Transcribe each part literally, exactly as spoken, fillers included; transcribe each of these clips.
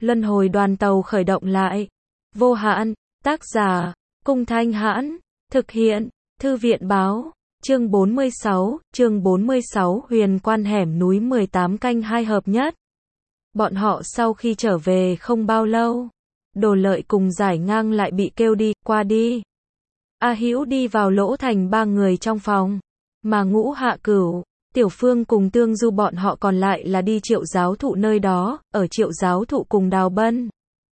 Luân hồi đoàn tàu khởi động lại. Vô hạn, tác giả, Cung Thanh Hãn, thực hiện, Thư viện Báo, chương bốn mươi sáu, chương bốn mươi sáu Huyền Quan hẻm núi mười tám canh hai hợp nhất. Bọn họ sau khi trở về không bao lâu, Đồ Lợi cùng Giải Ngang lại bị kêu đi, qua đi. A Hữu đi vào lỗ thành ba người trong phòng, mà Ngũ Hạ Cửu, Tiểu Phương cùng Tương Du bọn họ còn lại là đi Triệu Giáo Thụ nơi đó, ở Triệu Giáo Thụ cùng Đào Bân.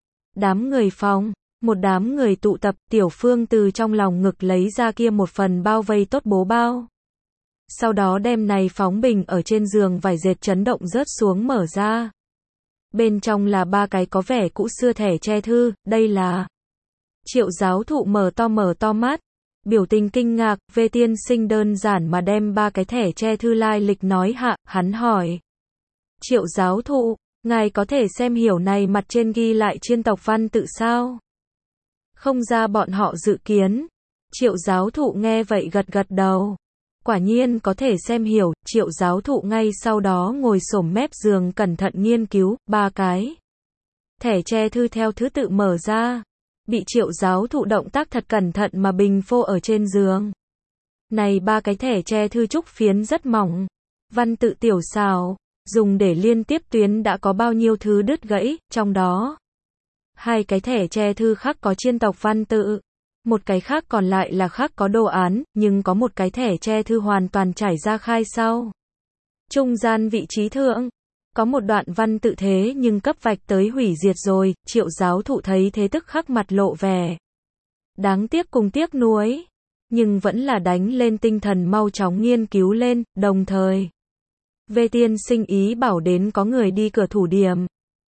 Đám người phòng, một đám người tụ tập, Tiểu Phương từ trong lòng ngực lấy ra kia một phần bao vây tốt bố bao. Sau đó đem này phóng bình ở trên giường vải dệt chấn động rớt xuống mở ra. Bên trong là ba cái có vẻ cũ xưa thẻ che thư, đây là... Triệu Giáo Thụ mở to mở to mắt, biểu tình kinh ngạc, Vê tiên sinh đơn giản mà đem ba cái thẻ che thư lai lịch nói hạ, hắn hỏi. Triệu Giáo Thụ, ngài có thể xem hiểu này mặt trên ghi lại chiên tộc văn tự sao? Không ra bọn họ dự kiến. Triệu Giáo Thụ nghe vậy gật gật đầu. Quả nhiên có thể xem hiểu, Triệu Giáo Thụ ngay sau đó ngồi xổm mép giường cẩn thận nghiên cứu, ba cái. Thẻ che thư theo thứ tự mở ra. Bị Triệu Giáo Thụ động tác thật cẩn thận mà bình phô ở trên giường. Này ba cái thẻ che thư trúc phiến rất mỏng. Văn tự tiểu xào, dùng để liên tiếp tuyến đã có bao nhiêu thứ đứt gãy, trong đó. Hai cái thẻ che thư khác có chiên tộc văn tự. Một cái khác còn lại là khác có đồ án, nhưng có một cái thẻ che thư hoàn toàn trải ra khai sau. Trung gian vị trí thượng, có một đoạn văn tự thế nhưng cấp vạch tới hủy diệt rồi, Triệu Giáo Thụ thấy thế tức khắc mặt lộ vẻ. Đáng tiếc cùng tiếc nuối, nhưng vẫn là đánh lên tinh thần mau chóng nghiên cứu lên, đồng thời. Vê tiên sinh ý bảo đến có người đi cửa thủ điểm.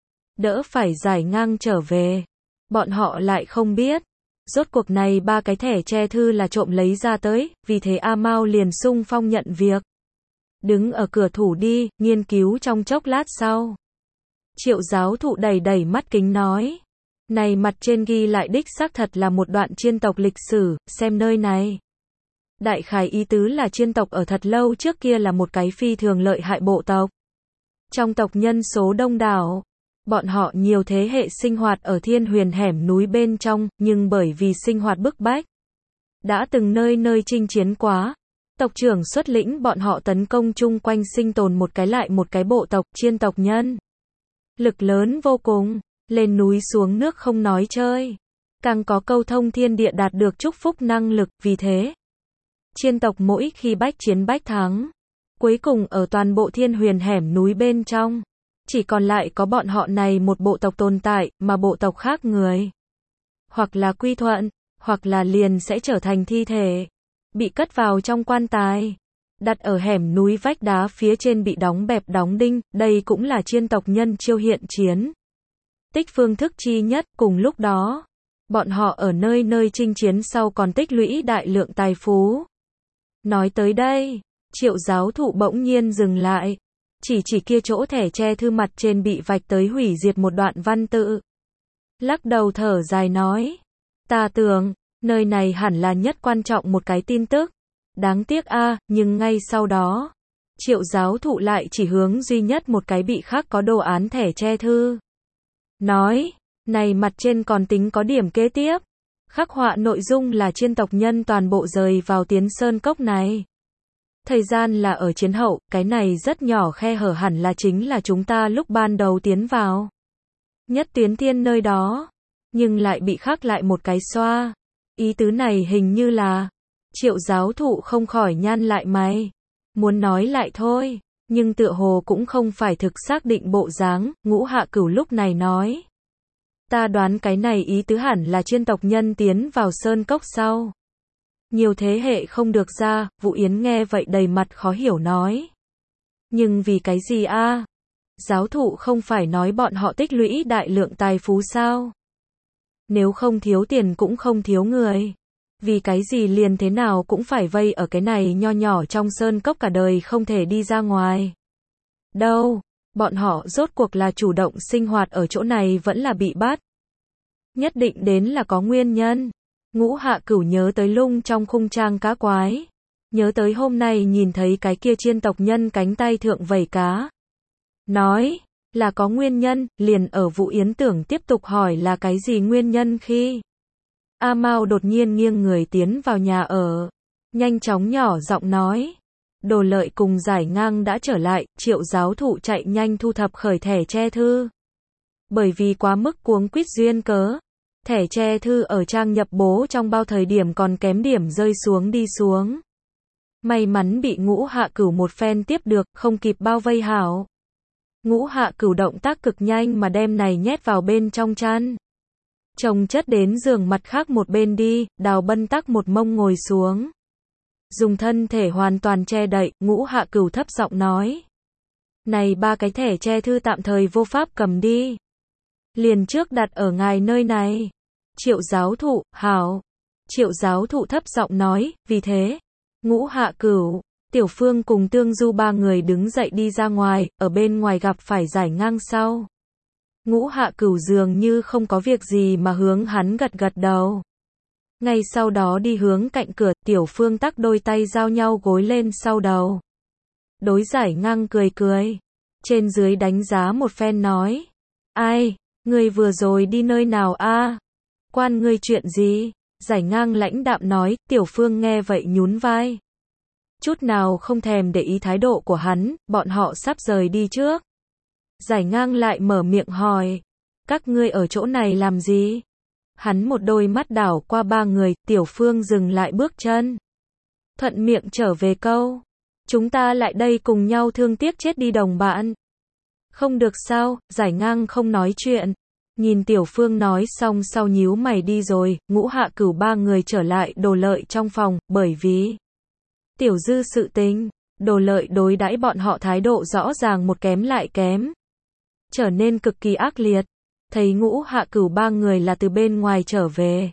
Đỡ phải Giải Ngang trở về. Bọn họ lại không biết. Rốt cuộc này ba cái thẻ che thư là trộm lấy ra tới, vì thế A Mao liền xung phong nhận việc. Đứng ở cửa thủ đi, nghiên cứu trong chốc lát sau. Triệu Giáo Thụ đẩy đẩy mắt kính nói. Này mặt trên ghi lại đích xác thật là một đoạn chiên tộc lịch sử, xem nơi này. Đại khái ý tứ là chiên tộc ở thật lâu trước kia là một cái phi thường lợi hại bộ tộc. Trong tộc nhân số đông đảo. Bọn họ nhiều thế hệ sinh hoạt ở thiên huyền hẻm núi bên trong, nhưng bởi vì sinh hoạt bức bách. Đã từng nơi nơi chinh chiến quá. Tộc trưởng xuất lĩnh bọn họ tấn công chung quanh sinh tồn một cái lại một cái bộ tộc chiên tộc nhân. Lực lớn vô cùng, lên núi xuống nước không nói chơi. Càng có câu thông thiên địa đạt được chúc phúc năng lực, vì thế. Chiên tộc mỗi khi bách chiến bách thắng. Cuối cùng ở toàn bộ thiên huyền hẻm núi bên trong. Chỉ còn lại có bọn họ này một bộ tộc tồn tại, mà bộ tộc khác người. Hoặc là quy thuận, hoặc là liền sẽ trở thành thi thể. Bị cất vào trong quan tài. Đặt ở hẻm núi vách đá phía trên bị đóng bẹp đóng đinh, đây cũng là chiên tộc nhân chiêu hiện chiến. Tích phương thức chi nhất, cùng lúc đó. Bọn họ ở nơi nơi chinh chiến sau còn tích lũy đại lượng tài phú. Nói tới đây, Triệu Giáo Thụ bỗng nhiên dừng lại. Chỉ chỉ kia chỗ thẻ che thư mặt trên bị vạch tới hủy diệt một đoạn văn tự. Lắc đầu thở dài nói. Ta tưởng, nơi này hẳn là nhất quan trọng một cái tin tức. Đáng tiếc a, à, nhưng ngay sau đó. Triệu Giáo Thụ lại chỉ hướng duy nhất một cái bị khác có đồ án thẻ che thư. Nói, này mặt trên còn tính có điểm kế tiếp. Khắc họa nội dung là chiên tộc nhân toàn bộ rời vào Tiến Sơn Cốc này. Thời gian là ở chiến hậu, cái này rất nhỏ khe hở hẳn là chính là chúng ta lúc ban đầu tiến vào. Nhất tuyến thiên nơi đó, nhưng lại bị khắc lại một cái xoa. Ý tứ này hình như là, Triệu Giáo Thụ không khỏi nhăn lại mày. Muốn nói lại thôi, nhưng tựa hồ cũng không phải thực xác định bộ dáng, Ngũ Hạ Cửu lúc này nói. Ta đoán cái này ý tứ hẳn là chiên tộc nhân tiến vào Sơn Cốc sau. Nhiều thế hệ không được ra, Vũ Yến nghe vậy đầy mặt khó hiểu nói. Nhưng vì cái gì a? À? Giáo Thụ không phải nói bọn họ tích lũy đại lượng tài phú sao? Nếu không thiếu tiền cũng không thiếu người. Vì cái gì liền thế nào cũng phải vây ở cái này nho nhỏ trong sơn cốc cả đời không thể đi ra ngoài. Đâu, bọn họ rốt cuộc là chủ động sinh hoạt ở chỗ này vẫn là bị bắt. Nhất định đến là có nguyên nhân. Ngũ Hạ Cửu nhớ tới lung trong khung trang cá quái. Nhớ tới hôm nay nhìn thấy cái kia chiên tộc nhân cánh tay thượng vẩy cá. Nói, Là có nguyên nhân, liền ở Vũ Yến tưởng tiếp tục hỏi là cái gì nguyên nhân khi A Mao đột nhiên nghiêng người tiến vào nhà ở, nhanh chóng nhỏ giọng nói. Đồ Lợi cùng Giải Ngang đã trở lại, Triệu giáo thụ chạy nhanh thu thập khởi thẻ che thư. Bởi vì quá mức cuống quýt duyên cớ, thẻ che thư ở trang nhập bố trong bao thời điểm còn kém điểm rơi xuống đi xuống. May mắn bị Ngũ Hạ Cửu một phen tiếp được, không kịp bao vây hảo. Ngũ Hạ Cửu động tác cực nhanh mà đem này nhét vào bên trong chăn. Chồng chất đến giường mặt khác một bên đi, Đào Bân tắc một mông ngồi xuống. Dùng thân thể hoàn toàn che đậy, Ngũ Hạ Cửu thấp giọng nói. Này ba cái thẻ che thư tạm thời vô pháp cầm đi. Liền trước đặt ở ngài nơi này. Triệu giáo thụ, hảo. Triệu giáo thụ thấp giọng nói, vì thế. Ngũ Hạ Cửu, Tiểu Phương cùng Tương Du ba người đứng dậy đi ra ngoài, ở bên ngoài gặp phải Giải Ngang sau. Ngũ Hạ Cửu dường như không có việc gì mà hướng hắn gật gật đầu. Ngay sau đó đi hướng cạnh cửa, Tiểu Phương tắc đôi tay giao nhau gối lên sau đầu. Đối Giải Ngang cười cười. Trên dưới đánh giá một phen nói. Ai, ngươi vừa rồi đi nơi nào a? Quan ngươi chuyện gì? Giải Ngang lãnh đạm nói, Tiểu Phương nghe vậy nhún vai. Chút nào không thèm để ý thái độ của hắn, bọn họ sắp rời đi trước. Giải Ngang lại mở miệng hỏi. Các ngươi ở chỗ này làm gì? Hắn một đôi mắt đảo qua ba người, Tiểu Phương dừng lại bước chân. Thuận miệng trở về câu. Chúng ta lại đây cùng nhau thương tiếc chết đi đồng bạn. Không được sao, Giải Ngang không nói chuyện. Nhìn Tiểu Phương nói xong sau nhíu mày đi rồi, Ngũ Hạ Cửu ba người trở lại Đồ Lợi trong phòng, bởi vì Tiểu Dư sự tình, Đồ Lợi đối đãi bọn họ thái độ rõ ràng một kém lại kém. Trở nên cực kỳ ác liệt. Thấy Ngũ Hạ Cửu ba người là từ bên ngoài trở về.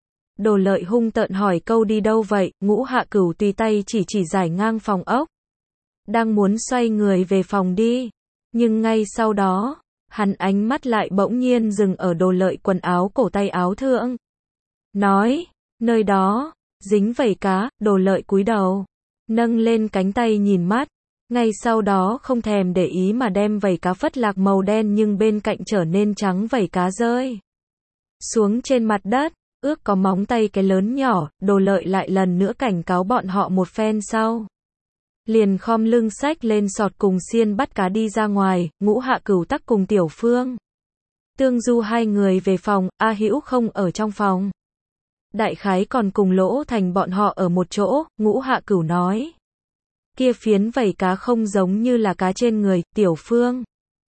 Đồ Lợi hung tợn hỏi câu đi đâu vậy, Ngũ Hạ Cửu tùy tay chỉ chỉ Giải Ngang phòng ốc. Đang muốn xoay người về phòng đi. Nhưng ngay sau đó, hắn ánh mắt lại bỗng nhiên dừng ở Đồ Lợi quần áo cổ tay áo thượng. Nói, nơi đó, dính vảy cá, Đồ Lợi cúi đầu. Nâng lên cánh tay nhìn mắt. Ngay sau đó không thèm để ý mà đem vảy cá phất lạc màu đen nhưng bên cạnh trở nên trắng vảy cá rơi xuống trên mặt đất, ước có móng tay cái lớn nhỏ, Đồ Lợi lại lần nữa cảnh cáo bọn họ một phen sau. Liền khom lưng xách lên sọt cùng xiên bắt cá đi ra ngoài, Ngũ Hạ Cửu tắc cùng Tiểu Phương. Tương Du hai người về phòng, A Hữu không ở trong phòng. Đại khái còn cùng Lỗ Thành bọn họ ở một chỗ, Ngũ Hạ Cửu nói. Kia phiến vảy cá không giống như là cá trên người, Tiểu Phương.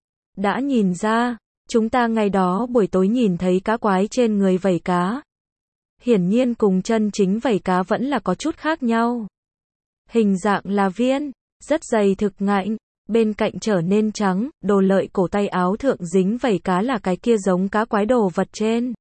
Đã nhìn ra, chúng ta ngày đó buổi tối nhìn thấy cá quái trên người vảy cá. Hiển nhiên cùng chân chính vảy cá vẫn là có chút khác nhau. Hình dạng là viên, rất dày thực ngạnh, bên cạnh trở nên trắng, Đồ Lợi cổ tay áo thượng dính vảy cá là cái kia giống cá quái đồ vật trên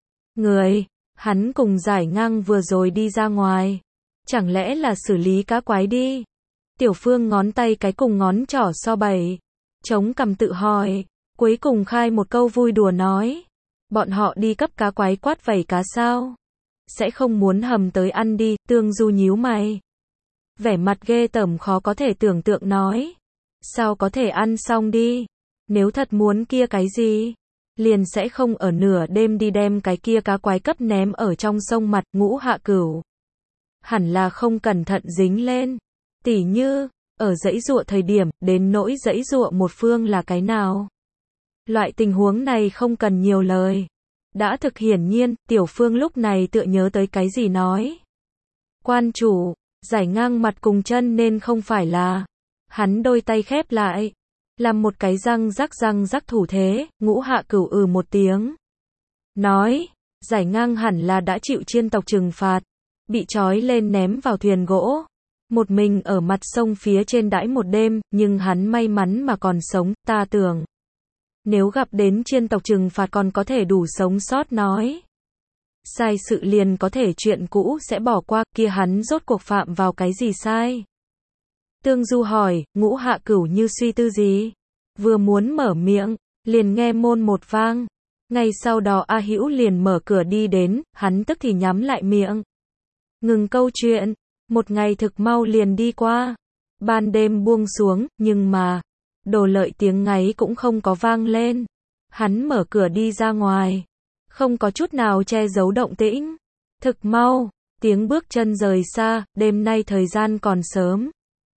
người. Hắn cùng Giải Ngang vừa rồi đi ra ngoài. Chẳng lẽ là xử lý cá quái đi? Tiểu Phương ngón tay cái cùng ngón trỏ so bày. Chống cằm tự hỏi. Cuối cùng khai một câu vui đùa nói. Bọn họ đi cấp cá quái quát vảy cá sao? Sẽ không muốn hầm tới ăn đi, Tương Du nhíu mày. Vẻ mặt ghê tởm khó có thể tưởng tượng nói. Sao có thể ăn xong đi? Nếu thật muốn kia cái gì? Liền sẽ không ở nửa đêm đi đem cái kia cá quái cấp ném ở trong sông mặt. Ngũ Hạ Cửu. Hẳn là không cẩn thận dính lên. Tỉ như, ở dãy dụa thời điểm, đến nỗi dãy dụa một phương là cái nào. Loại tình huống này không cần nhiều lời. Đã thực hiển nhiên, Tiểu Phương lúc này tựa nhớ tới cái gì nói. Quan chủ, Giải Ngang mặt cùng chân nên không phải là. Hắn đôi tay khép lại. Làm một cái răng rắc răng rắc thủ thế, Ngũ Hạ Cửu ừ một tiếng. Nói, Giải Ngang hẳn là đã chịu chiên tộc trừng phạt. Bị trói lên ném vào thuyền gỗ. Một mình ở mặt sông phía trên đãi một đêm, nhưng hắn may mắn mà còn sống, ta tưởng. Nếu gặp đến chiên tộc trừng phạt còn có thể đủ sống sót nói. Sai sự liền có thể chuyện cũ sẽ bỏ qua, kia hắn rốt cuộc phạm vào cái gì sai? Tương Du hỏi, Ngũ Hạ Cửu như suy tư gì? Vừa muốn mở miệng, liền nghe môn một vang. Ngay sau đó A Hữu liền mở cửa đi đến, hắn tức thì nhắm lại miệng. Ngừng câu chuyện, một ngày thực mau liền đi qua. Ban đêm buông xuống, nhưng mà, Đồ Lợi tiếng ngáy cũng không có vang lên. Hắn mở cửa đi ra ngoài. Không có chút nào che giấu động tĩnh. Thực mau, tiếng bước chân rời xa, đêm nay thời gian còn sớm.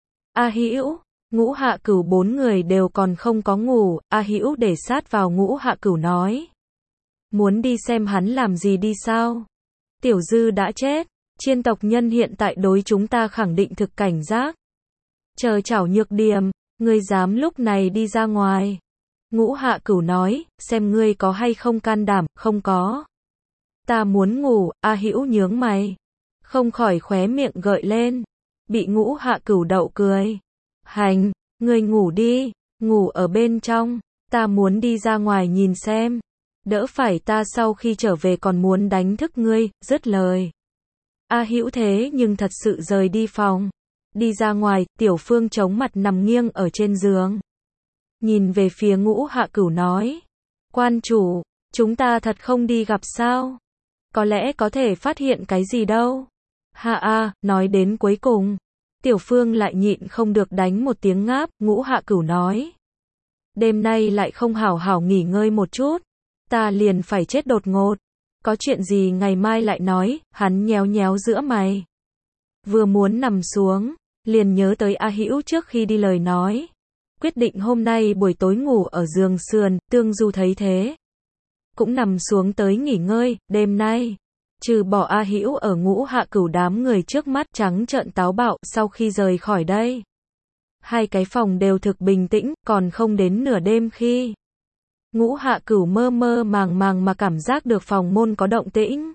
A Hữu, Ngũ Hạ Cửu bốn người đều còn không có ngủ, A Hữu để sát vào Ngũ Hạ Cửu nói. Muốn đi xem hắn làm gì đi sao? Tiểu Dư đã chết, Chiên tộc nhân hiện tại đối chúng ta khẳng định thực cảnh giác. Chờ chảo nhược điểm, ngươi dám lúc này đi ra ngoài. Ngũ Hạ Cửu nói, xem ngươi có hay không can đảm, không có. Ta muốn ngủ, A Hữu nhướng mày. Không khỏi khóe miệng gợi lên. Bị Ngũ Hạ Cửu đậu cười. Hành, ngươi ngủ đi, ngủ ở bên trong, ta muốn đi ra ngoài nhìn xem. Đỡ phải ta sau khi trở về còn muốn đánh thức ngươi, dứt lời. A Hữu thế nhưng thật sự rời đi phòng. Đi ra ngoài, Tiểu Phương chống mặt nằm nghiêng ở trên giường. Nhìn về phía Ngũ Hạ Cửu nói. Quan chủ, chúng ta thật không đi gặp sao? Có lẽ có thể phát hiện cái gì đâu. Ha a, nói đến cuối cùng. Tiểu Phương lại nhịn không được đánh một tiếng ngáp, Ngũ Hạ Cửu nói. Đêm nay lại không hảo hảo nghỉ ngơi một chút. Ta liền phải chết đột ngột. Có chuyện gì ngày mai lại nói, hắn nhéo nhéo giữa mày. Vừa muốn nằm xuống, liền nhớ tới A Hữu trước khi đi lời nói. Quyết định hôm nay buổi tối ngủ ở giường sườn, Tương Du thấy thế. Cũng nằm xuống tới nghỉ ngơi, đêm nay. Trừ bỏ A Hữu ở Ngũ Hạ Cửu đám người trước mắt trắng trợn táo bạo sau khi rời khỏi đây. Hai cái phòng đều thực bình tĩnh, còn không đến nửa đêm khi. Ngũ Hạ Cửu mơ mơ màng màng mà cảm giác được phòng môn có động tĩnh.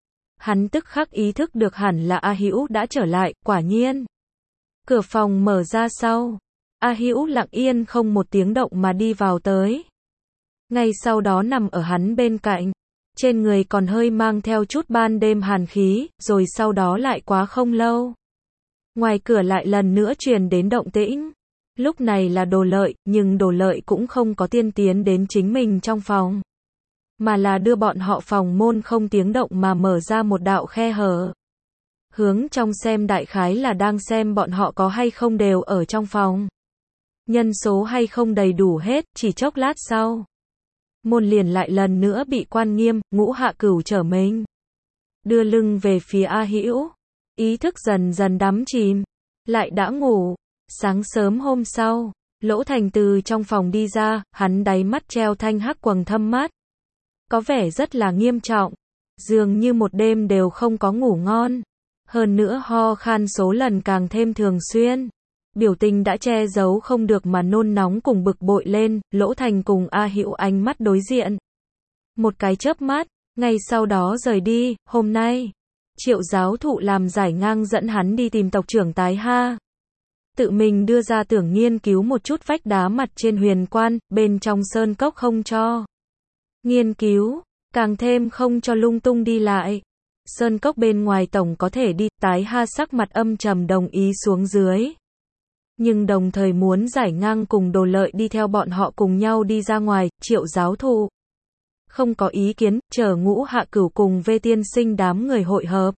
Hắn tức khắc ý thức được hẳn là A Hữu đã trở lại, quả nhiên. Cửa phòng mở ra sau. A Hữu lặng yên không một tiếng động mà đi vào tới. Ngay sau đó nằm ở hắn bên cạnh. Trên người còn hơi mang theo chút ban đêm hàn khí, rồi sau đó lại quá không lâu. Ngoài cửa lại lần nữa truyền đến động tĩnh. Lúc này là Đồ Lợi, nhưng Đồ Lợi cũng không có tiên tiến đến chính mình trong phòng. Mà là đưa bọn họ phòng môn không tiếng động mà mở ra một đạo khe hở. Hướng trong xem đại khái là đang xem bọn họ có hay không đều ở trong phòng. Nhân số hay không đầy đủ hết, chỉ chốc lát sau. Môn liền lại lần nữa bị quan nghiêm, Ngũ Hạ Cửu trở mình. Đưa lưng về phía A Hữu. Ý thức dần dần đắm chìm. Lại đã ngủ. Sáng sớm hôm sau, Lỗ Thành từ trong phòng đi ra, hắn đáy mắt treo thanh hắc quầng thâm mắt. Có vẻ rất là nghiêm trọng. Dường như một đêm đều không có ngủ ngon. Hơn nữa ho khan số lần càng thêm thường xuyên. Biểu tình đã che giấu không được mà nôn nóng cùng bực bội lên, Lỗ Thành cùng A Hữu ánh mắt đối diện. Một cái chớp mắt, ngay sau đó rời đi, hôm nay. Triệu giáo thụ làm giải ngang dẫn hắn đi tìm tộc trưởng Tái Ha. Tự mình đưa ra tưởng nghiên cứu một chút vách đá mặt trên huyền quan, bên trong sơn cốc không cho. Nghiên cứu, càng thêm không cho lung tung đi lại. Sơn cốc bên ngoài tổng có thể đi, Tái Ha sắc mặt âm trầm đồng ý xuống dưới. Nhưng đồng thời muốn giải ngang cùng Đồ Lợi đi theo bọn họ cùng nhau đi ra ngoài, Triệu giáo thụ. Không có ý kiến, chờ Ngũ Hạ Cửu cùng Vê Tiên Sinh đám người hội hợp.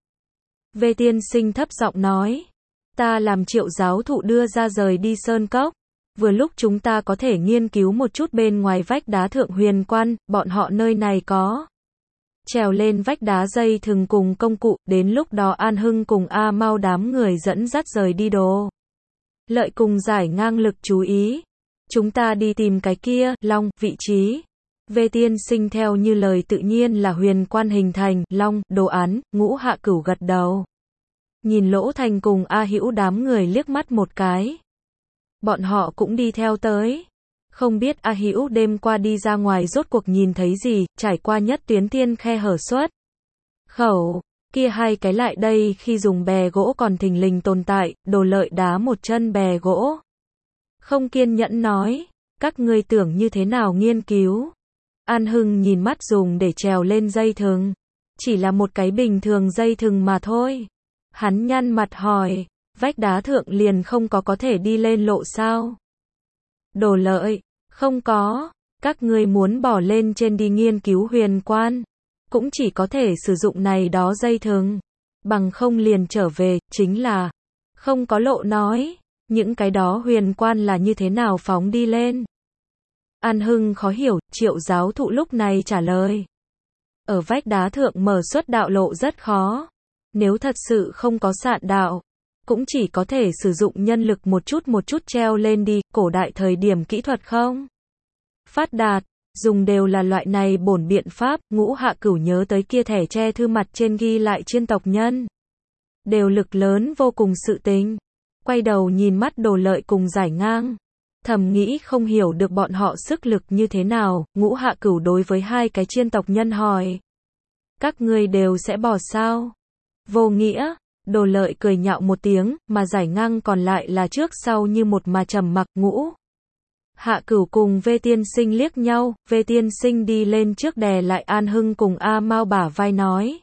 Vê Tiên Sinh thấp giọng nói. Ta làm Triệu giáo thụ đưa ra rời đi sơn cốc. Vừa lúc chúng ta có thể nghiên cứu một chút bên ngoài vách đá thượng huyền quan, bọn họ nơi này có. Trèo lên vách đá dây thừng cùng công cụ, đến lúc đó An Hưng cùng A Mau đám người dẫn dắt rời đi Đồ Lợi cùng giải ngang lực chú ý. Chúng ta đi tìm cái kia, long, vị trí. Vê Tiên Sinh theo như lời tự nhiên là huyền quan hình thành, long, đồ án, Ngũ Hạ Cửu gật đầu. Nhìn Lỗ Thành cùng A Hữu đám người liếc mắt một cái. Bọn họ cũng đi theo tới. Không biết A Hữu đêm qua đi ra ngoài rốt cuộc nhìn thấy gì, trải qua nhất tuyến tiên khe hở xuất. Khẩu, kia hai cái lại đây khi dùng bè gỗ còn thình lình tồn tại, Đồ Lợi đá một chân bè gỗ. Không kiên nhẫn nói, các ngươi tưởng như thế nào nghiên cứu. An Hưng nhìn mắt dùng để trèo lên dây thừng. Chỉ là một cái bình thường dây thừng mà thôi. Hắn nhăn mặt hỏi, vách đá thượng liền không có có thể đi lên lộ sao? Đồ Lợi, không có, các ngươi muốn bỏ lên trên đi nghiên cứu huyền quan, cũng chỉ có thể sử dụng này đó dây thừng, bằng không liền trở về, chính là, không có lộ nói, Những cái đó huyền quan là như thế nào phóng đi lên? An Hưng khó hiểu, Triệu giáo thụ lúc này trả lời. Ở vách đá thượng mở xuất đạo lộ rất khó. Nếu thật sự không có sạn đạo, cũng chỉ có thể sử dụng nhân lực một chút một chút treo lên đi, cổ đại thời điểm kỹ thuật không phát đạt, dùng đều là loại này bổn biện pháp. Ngũ Hạ Cửu nhớ tới kia thẻ tre thư mặt trên ghi lại chiên tộc nhân đều lực lớn vô cùng sự tình, quay đầu nhìn mắt Đồ Lợi cùng Giải Ngang, thầm nghĩ không hiểu được bọn họ sức lực như thế nào. Ngũ Hạ Cửu đối với hai cái chiên tộc nhân hỏi, các ngươi đều sẽ bỏ sao? Vô nghĩa. Đồ Lợi cười nhạo một tiếng, mà Giải Ngang còn lại là trước sau như một mà trầm mặc. Ngũ Hạ Cửu cùng Vê Tiên Sinh liếc nhau, Vê Tiên Sinh đi lên trước đè lại An Hưng cùng A Mao bả vai nói,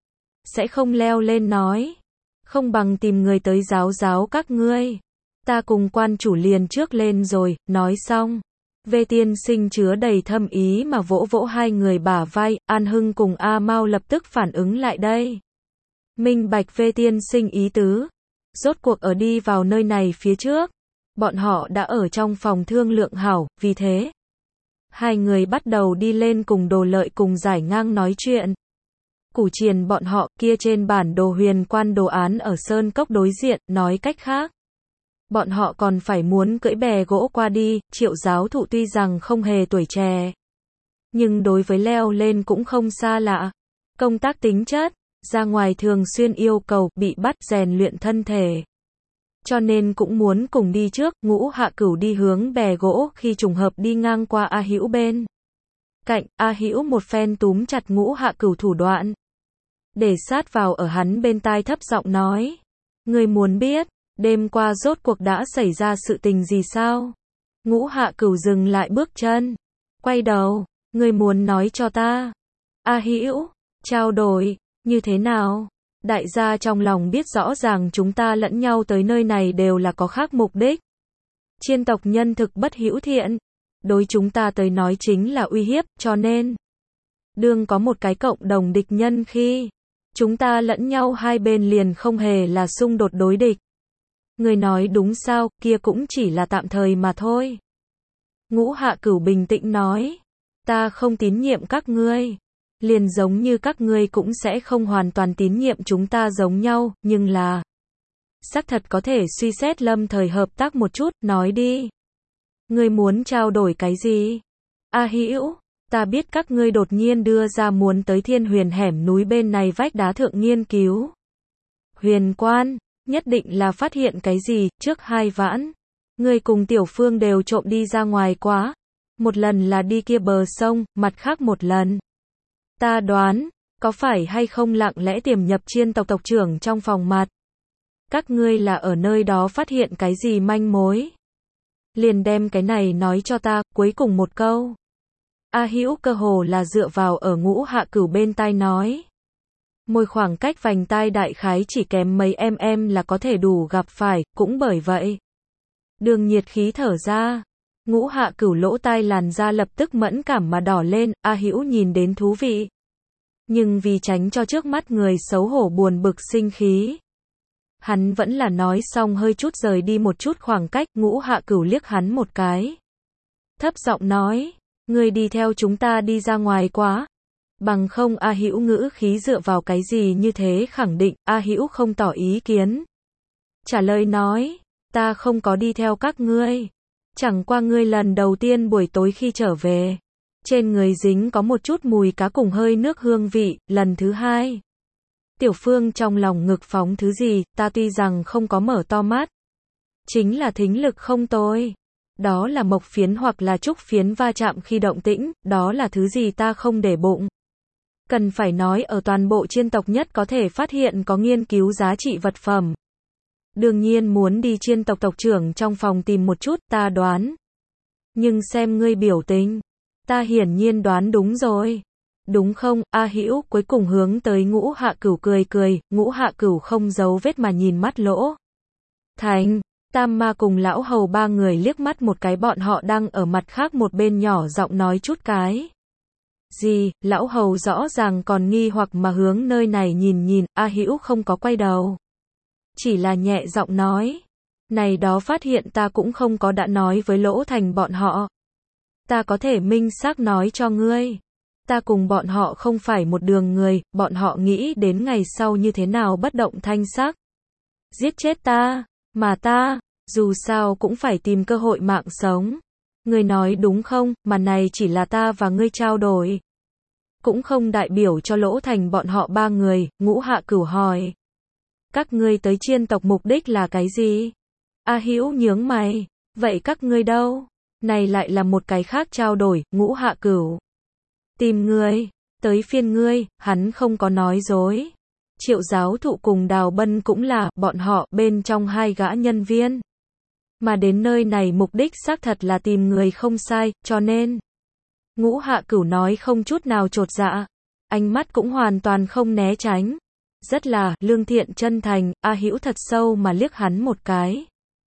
sẽ không leo lên nói, không bằng tìm người tới giáo giáo các ngươi. Ta cùng quan chủ liền trước lên rồi. Nói xong, Vê Tiên Sinh chứa đầy thâm ý mà vỗ vỗ hai người bả vai. An Hưng cùng A Mao lập tức phản ứng lại đây, minh bạch Vê Tiên Sinh ý tứ. Rốt cuộc ở đi vào nơi này phía trước, bọn họ đã ở trong phòng thương lượng hảo, vì thế hai người bắt đầu đi lên cùng Đồ Lợi cùng Giải Ngang nói chuyện. Củ Triền bọn họ kia trên bản đồ huyền quan đồ án ở sơn cốc đối diện, nói cách khác, bọn họ còn phải muốn cưỡi bè gỗ qua đi. Triệu giáo thụ tuy rằng không hề tuổi trẻ, nhưng đối với leo lên cũng không xa lạ. Công tác tính chất, ra ngoài thường xuyên yêu cầu bị bắt rèn luyện thân thể, cho nên cũng muốn cùng đi trước. Ngũ Hạ Cửu đi hướng bè gỗ khi trùng hợp đi ngang qua A Hữu bên cạnh. A Hữu một phen túm chặt Ngũ Hạ Cửu thủ đoạn, để sát vào ở hắn bên tai thấp giọng nói, ngươi muốn biết đêm qua rốt cuộc đã xảy ra sự tình gì sao? Ngũ Hạ Cửu dừng lại bước chân, quay đầu, ngươi muốn nói cho ta. A Hữu trao đổi, như thế nào? Đại gia trong lòng biết rõ ràng chúng ta lẫn nhau tới nơi này đều là có khác mục đích. Chiên tộc nhân thực bất hữu thiện, đối chúng ta tới nói chính là uy hiếp, cho nên đương có một cái cộng đồng địch nhân khi chúng ta lẫn nhau hai bên liền không hề là xung đột đối địch. Người nói đúng sao, kia cũng chỉ là tạm thời mà thôi. Ngũ Hạ Cửu bình tĩnh nói, ta không tín nhiệm các ngươi, liền giống như các ngươi cũng sẽ không hoàn toàn tín nhiệm chúng ta giống nhau, nhưng là xác thật có thể suy xét lâm thời hợp tác một chút. Nói đi, ngươi muốn trao đổi cái gì? A Hữu, ta biết các ngươi đột nhiên đưa ra muốn tới Thiên Huyền hẻm núi bên này vách đá thượng nghiên cứu huyền quan, nhất định là phát hiện cái gì. Trước hai vãn, ngươi cùng Tiểu Phương đều trộm đi ra ngoài quá, một lần là đi kia bờ sông, mặt khác một lần, ta đoán, có phải hay không lặng lẽ tiềm nhập chiên tộc tộc trưởng trong phòng mặt? Các ngươi là ở nơi đó phát hiện cái gì manh mối? Liền đem cái này nói cho ta. Cuối cùng một câu, A Hữu cơ hồ là dựa vào ở Ngũ Hạ Cửu bên tai nói. Môi khoảng cách vành tai đại khái chỉ kém mấy em em là có thể đủ gặp phải, cũng bởi vậy, đường nhiệt khí thở ra. Ngũ Hạ Cửu lỗ tai làn da lập tức mẫn cảm mà đỏ lên. A Hữu nhìn đến thú vị, nhưng vì tránh cho trước mắt người xấu hổ buồn bực sinh khí, hắn vẫn là nói xong hơi chút rời đi một chút khoảng cách. Ngũ Hạ Cửu liếc hắn một cái, thấp giọng nói, ngươi đi theo chúng ta đi ra ngoài quá, bằng không. A Hữu ngữ khí dựa vào cái gì như thế khẳng định. A Hữu không tỏ ý kiến, trả lời nói, ta không có đi theo các ngươi, chẳng qua ngươi lần đầu tiên buổi tối khi trở về, trên người dính có một chút mùi cá cùng hơi nước hương vị. Lần thứ hai, Tiểu Phương trong lòng ngực phóng thứ gì, ta tuy rằng không có mở to mắt, chính là thính lực không tồi. Đó là mộc phiến hoặc là trúc phiến va chạm khi động tĩnh, đó là thứ gì ta không để bụng. Cần phải nói ở toàn bộ chiên tộc nhất có thể phát hiện có nghiên cứu giá trị vật phẩm. Đương nhiên muốn đi chiên tộc tộc trưởng trong phòng tìm một chút, ta đoán. Nhưng xem ngươi biểu tình, ta hiển nhiên đoán đúng rồi. Đúng không? A Hữu cuối cùng hướng tới Ngũ Hạ Cửu cười cười. Ngũ Hạ Cửu không giấu vết mà nhìn mắt Lỗ Thành, Tam Ma cùng lão hầu ba người liếc mắt một cái. Bọn họ đang ở mặt khác một bên nhỏ giọng nói chút cái gì. Lão hầu rõ ràng còn nghi hoặc mà hướng nơi này nhìn nhìn. A Hữu không có quay đầu, chỉ là nhẹ giọng nói, Này đó phát hiện ta cũng không có đã nói với Lỗ Thành bọn họ. Ta có thể minh xác nói cho ngươi. Ta cùng bọn họ không phải một đường người, bọn họ nghĩ đến ngày sau như thế nào bất động thanh sắc. Giết chết ta, mà ta, dù sao cũng phải tìm cơ hội mạng sống. Ngươi nói đúng không, mà này chỉ là ta và ngươi trao đổi. Cũng không đại biểu cho Lỗ Thành bọn họ ba người, Ngũ Hạ Cửu hỏi. Các ngươi tới Chiên tộc mục đích là cái gì? A Hữu nhướng mày, vậy các ngươi đâu? Này lại là một cái khác trao đổi, Ngũ Hạ Cửu. Tìm ngươi, tới phiên ngươi, hắn không có nói dối. Triệu Giáo Thụ cùng Đào Bân cũng là, bọn họ, bên trong hai gã nhân viên. Mà đến nơi này mục đích xác thật là tìm người không sai, cho nên. Ngũ Hạ Cửu nói không chút nào chột dạ. Ánh mắt cũng hoàn toàn không né tránh. Rất là, lương thiện chân thành, A Hữu thật sâu mà liếc hắn một cái.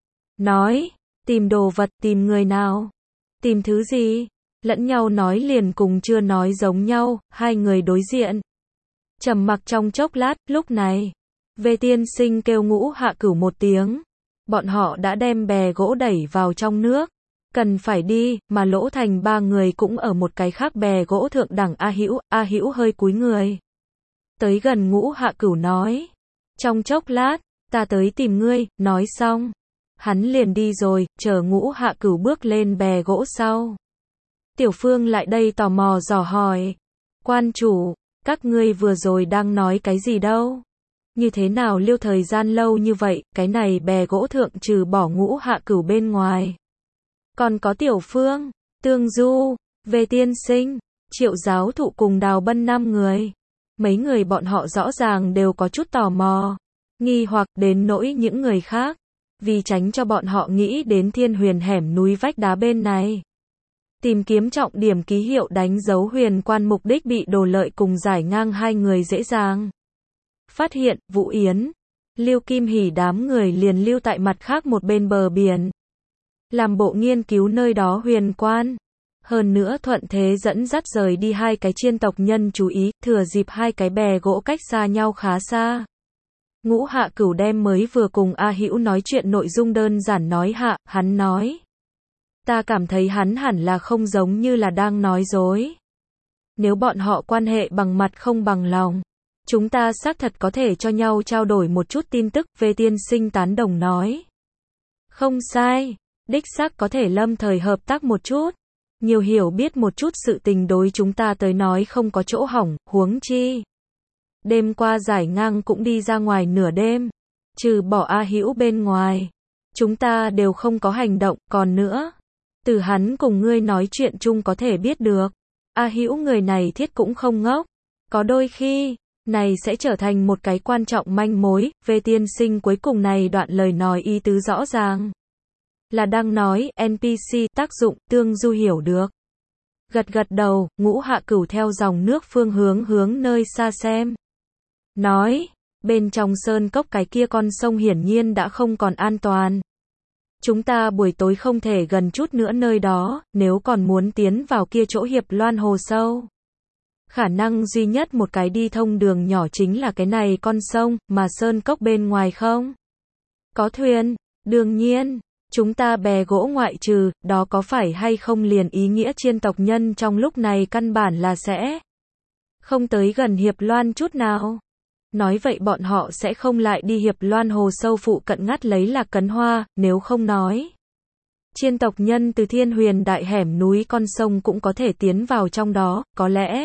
Nói, tìm đồ vật, tìm người nào? Tìm thứ gì? Lẫn nhau nói liền cùng chưa nói giống nhau, hai người đối diện. Trầm mặc trong chốc lát, lúc này. Về tiên sinh kêu Ngũ Hạ Cửu một tiếng. Bọn họ đã đem bè gỗ đẩy vào trong nước. Cần phải đi, mà Lỗ Thành ba người cũng ở một cái khác bè gỗ thượng đẳng A Hữu, A Hữu hơi cúi người. Tới gần Ngũ Hạ Cửu nói. Trong chốc lát, ta tới tìm ngươi, nói xong. Hắn liền đi rồi, chờ Ngũ Hạ Cửu bước lên bè gỗ sau. Tiểu Phương lại đây tò mò dò hỏi. Quan chủ, các ngươi vừa rồi đang nói cái gì đâu? Như thế nào liêu thời gian lâu như vậy, cái này bè gỗ thượng trừ bỏ Ngũ Hạ Cửu bên ngoài. Còn có Tiểu Phương, Tương Du, Về tiên sinh, Triệu Giáo Thụ cùng Đào Bân năm người. Mấy người bọn họ rõ ràng đều có chút tò mò, nghi hoặc đến nỗi những người khác. Vì tránh cho bọn họ nghĩ đến Thiên Huyền hẻm núi vách đá bên này. Tìm kiếm trọng điểm ký hiệu đánh dấu huyền quan mục đích bị Đồ Lợi cùng Giải Ngang hai người dễ dàng. Phát hiện, Vũ Yến, Lưu Kim Hỉ đám người liền lưu tại mặt khác một bên bờ biển. Làm bộ nghiên cứu nơi đó huyền quan. Hơn nữa thuận thế dẫn dắt rời đi hai cái chiên tộc nhân chú ý, thừa dịp hai cái bè gỗ cách xa nhau khá xa. Ngũ Hạ Cửu đem mới vừa cùng A Hữu nói chuyện nội dung đơn giản nói hạ, hắn nói. Ta cảm thấy hắn hẳn là không giống như là đang nói dối. Nếu bọn họ quan hệ bằng mặt không bằng lòng, chúng ta xác thật có thể cho nhau trao đổi một chút tin tức, Về tiên sinh tán đồng nói. Không sai, đích xác có thể lâm thời hợp tác một chút. Nhiều hiểu biết một chút sự tình đối chúng ta tới nói không có chỗ hỏng, huống chi. Đêm qua Giải Ngang cũng đi ra ngoài nửa đêm. Trừ bỏ A Hữu bên ngoài. Chúng ta đều không có hành động, còn nữa. Từ hắn cùng ngươi nói chuyện chung có thể biết được. A Hữu người này thiết cũng không ngốc. Có đôi khi, này sẽ trở thành một cái quan trọng manh mối. Về tiên sinh cuối cùng này đoạn lời nói ý tứ rõ ràng. Là đang nói, en pê xê, tác dụng, Tương Du hiểu được. Gật gật đầu, Ngũ Hạ Cửu theo dòng nước phương hướng hướng nơi xa xem. Nói, bên trong sơn cốc cái kia con sông hiển nhiên đã không còn an toàn. Chúng ta buổi tối không thể gần chút nữa nơi đó, nếu còn muốn tiến vào kia chỗ Hiệp Loan hồ sâu. Khả năng duy nhất một cái đi thông đường nhỏ chính là cái này con sông, mà sơn cốc bên ngoài không? Có thuyền, đương nhiên. Chúng ta bè gỗ ngoại trừ, đó có phải hay không liền ý nghĩa chiên tộc nhân trong lúc này căn bản là sẽ không tới gần Hiệp Loan chút nào. Nói vậy bọn họ sẽ không lại đi Hiệp Loan hồ sâu phụ cận ngắt lấy Lạc Cấn Hoa, nếu không nói. Chiên tộc nhân từ Thiên Huyền đại hẻm núi con sông cũng có thể tiến vào trong đó, có lẽ.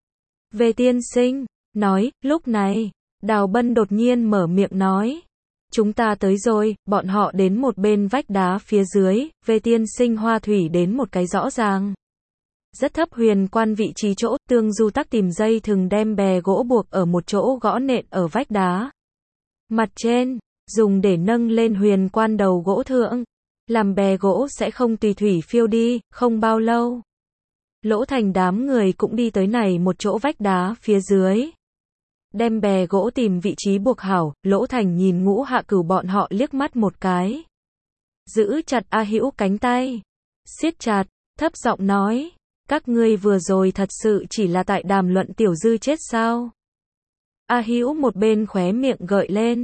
Về tiên sinh, nói, lúc này, Đào Bân đột nhiên mở miệng nói. Chúng ta tới rồi, bọn họ đến một bên vách đá phía dưới, Về tiên sinh Hoa Thủy đến một cái rõ ràng. Rất thấp huyền quan vị trí chỗ, Tương Du tắc tìm dây thừng đem bè gỗ buộc ở một chỗ gõ nện ở vách đá. Mặt trên, dùng để nâng lên huyền quan đầu gỗ thượng. Làm bè gỗ sẽ không tùy thủy phiêu đi, không bao lâu. Lỗ Thành đám người cũng đi tới này một chỗ vách đá phía dưới. Đem bè gỗ tìm vị trí buộc hảo, Lỗ Thành nhìn Ngũ Hạ Cửu bọn họ liếc mắt một cái. Giữ chặt A Hữu cánh tay. Siết chặt, thấp giọng nói. Các ngươi vừa rồi thật sự chỉ là tại đàm luận Tiểu Dư chết sao? A Hữu một bên khóe miệng gợi lên.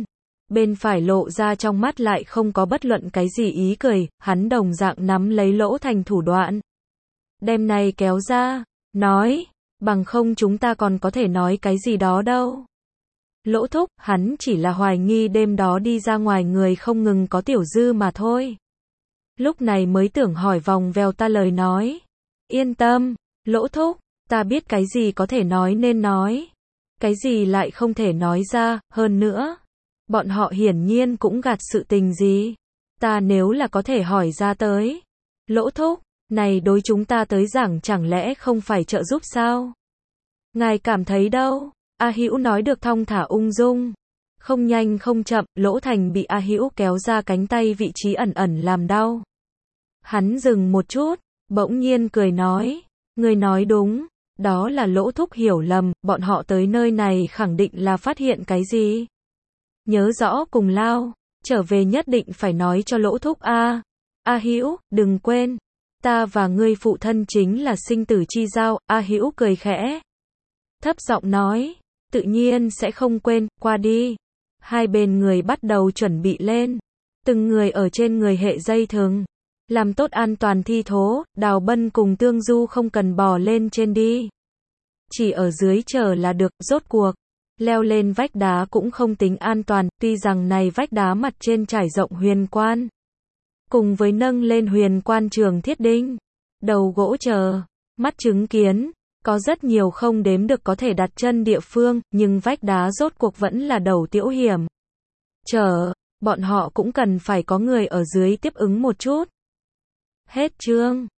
Bên phải lộ ra trong mắt lại không có bất luận cái gì ý cười, hắn đồng dạng nắm lấy Lỗ Thành thủ đoạn. Đem này kéo ra, nói, bằng không chúng ta còn có thể nói cái gì đó đâu. Lỗ thúc, hắn chỉ là hoài nghi đêm đó đi ra ngoài người không ngừng có tiểu dư mà thôi. Lúc này mới tưởng hỏi vòng vèo ta lời nói. Yên tâm, Lỗ thúc, ta biết cái gì có thể nói nên nói. Cái gì lại không thể nói ra, hơn nữa. Bọn họ hiển nhiên cũng gạt sự tình gì. Ta nếu là có thể hỏi ra tới. Lỗ thúc, này đối chúng ta tới giảng chẳng lẽ không phải trợ giúp sao? Ngài cảm thấy đâu? A Hữu nói được thong thả ung dung. Không nhanh không chậm, Lỗ Thành bị A Hữu kéo ra cánh tay vị trí ẩn ẩn làm đau. Hắn dừng một chút, bỗng nhiên cười nói. Người nói đúng, đó là Lỗ thúc hiểu lầm, bọn họ tới nơi này khẳng định là phát hiện cái gì? Nhớ rõ cùng lao, trở về nhất định phải nói cho Lỗ thúc a. A Hữu, đừng quên, ta và ngươi phụ thân chính là sinh tử chi giao. A Hữu cười khẽ, thấp giọng nói, tự nhiên sẽ không quên, qua đi. Hai bên người bắt đầu chuẩn bị lên, từng người ở trên người hệ dây thừng, làm tốt an toàn thi thố. Đào Bân cùng Tương Du không cần bò lên trên đi, chỉ ở dưới chờ là được. Rốt cuộc leo lên vách đá cũng không tính an toàn, tuy rằng này vách đá mặt trên trải rộng huyền quan, cùng với nâng lên huyền quan trường thiết đinh, đầu gỗ chờ, mắt chứng kiến, có rất nhiều không đếm được có thể đặt chân địa phương, nhưng vách đá rốt cuộc vẫn là đầu tiểu hiểm. Chờ, bọn họ cũng cần phải có người ở dưới tiếp ứng một chút. Hết chương.